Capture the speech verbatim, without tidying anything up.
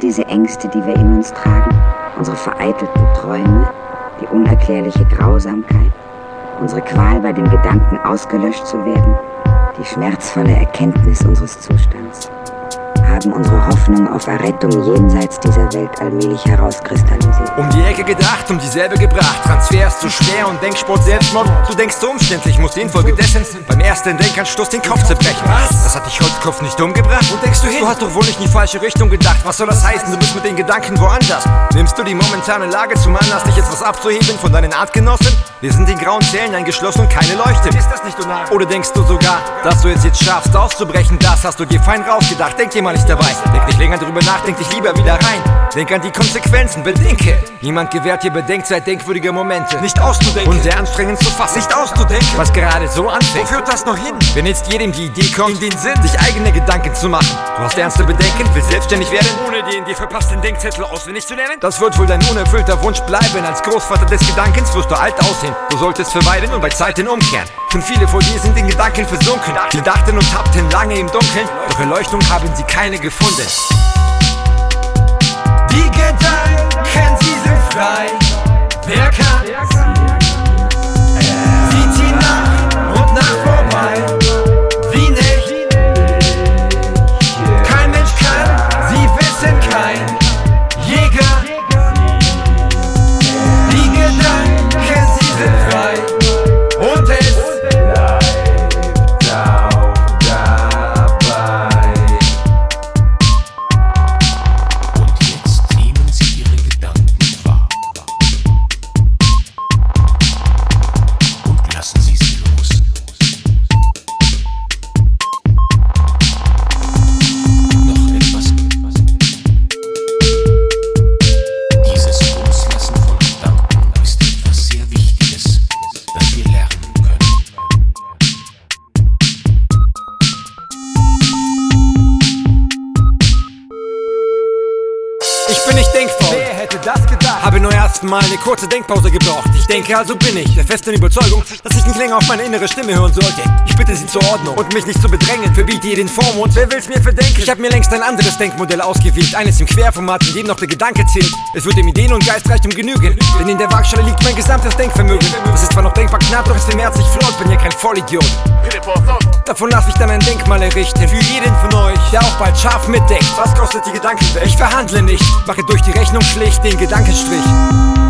diese Ängste, die wir in uns tragen? Unsere vereitelten Träume, die unerklärliche Grausamkeit, unsere Qual bei dem Gedanken, ausgelöscht zu werden, die schmerzvolle Erkenntnis unseres Zustands, haben unsere Hoffnung auf Errettung jenseits dieser Welt allmählich herauskristallisiert. Um die Ecke gedacht, um dieselbe gebracht. Transfer ist zu schwer und Denksport Selbstmord. Du denkst so umständlich, musst infolgedessen beim ersten Denkanstoß den Kopf zerbrechen. Was? Das hat dich Holzkopf nicht umgebracht? Wo denkst du hin? Du hast doch wohl nicht in die falsche Richtung gedacht. Was soll das heißen? Du bist mit den Gedanken woanders. Nimmst du die momentane Lage zum Anlass, dich jetzt was abzuheben von deinen Artgenossen? Wir sind in grauen Zellen eingeschlossen und keine Leuchte. Ist das nicht, du Narr? Oder denkst du sogar, dass du es jetzt schaffst, auszubrechen? Das hast du dir fein rausgedacht. Denk dir mal nicht dabei. Denk nicht länger drüber nach, denk dich lieber wieder rein. Denk an die Konsequenzen, bedenke. Niemand gewährt dir Bedenkzeit denkwürdiger Momente. Nicht auszudenken und sehr anstrengend zu fassen. Nicht auszudenken, was gerade so anfängt. Wo führt das noch hin? Wenn jetzt jedem die Idee kommt, in den Sinn, sich eigene Gedanken zu machen. Du hast ernste Bedenken, willst selbstständig werden, ohne den dir verpassten Denkzettel auswendig zu lernen? Das wird wohl dein unerfüllter Wunsch bleiben. Als Großvater des Gedankens wirst du alt aussehen. Du solltest verweilen und bei Zeiten umkehren. Schon viele vor dir sind in Gedanken versunken. Sie dachten und tappten lange im Dunkeln, doch Erleuchtung haben sie keine gefunden. Die Gedanken, sie sind frei. Wer kann? Sie ziehen nach und nach vorbei. Wie nicht? Kein Mensch kann, sie wissen kein Jäger. Die Gedanken, sie sind frei. Und es Ich bin nicht denkfaul. Wer hätte das gedacht? Habe nur erst mal eine kurze Denkpause gebraucht. Ich denke, also bin ich der festen Überzeugung, dass ich nicht länger auf meine innere Stimme hören sollte. Ich bitte sie zur Ordnung und mich nicht zu bedrängen. Verbiete ihr den Vormund, wer will's mir verdenken? Ich habe mir längst ein anderes Denkmodell ausgewählt. Eines im Querformat, in dem noch der Gedanke zählt. Es wird dem Ideen- und Geistreichtum genügen, denn in der Waagschale liegt mein gesamtes Denkvermögen. Es ist zwar noch denkbar knapp, doch ist im Herz nicht flott. Bin ja kein Vollidiot. Davon lass ich dann ein Denkmal errichten für jeden von euch, der auch bald scharf mitdenkt. Was kostet die Gedankenwelt? Ich verhandle nicht, mache durch die Rechnung schlicht den Gedankenstrich.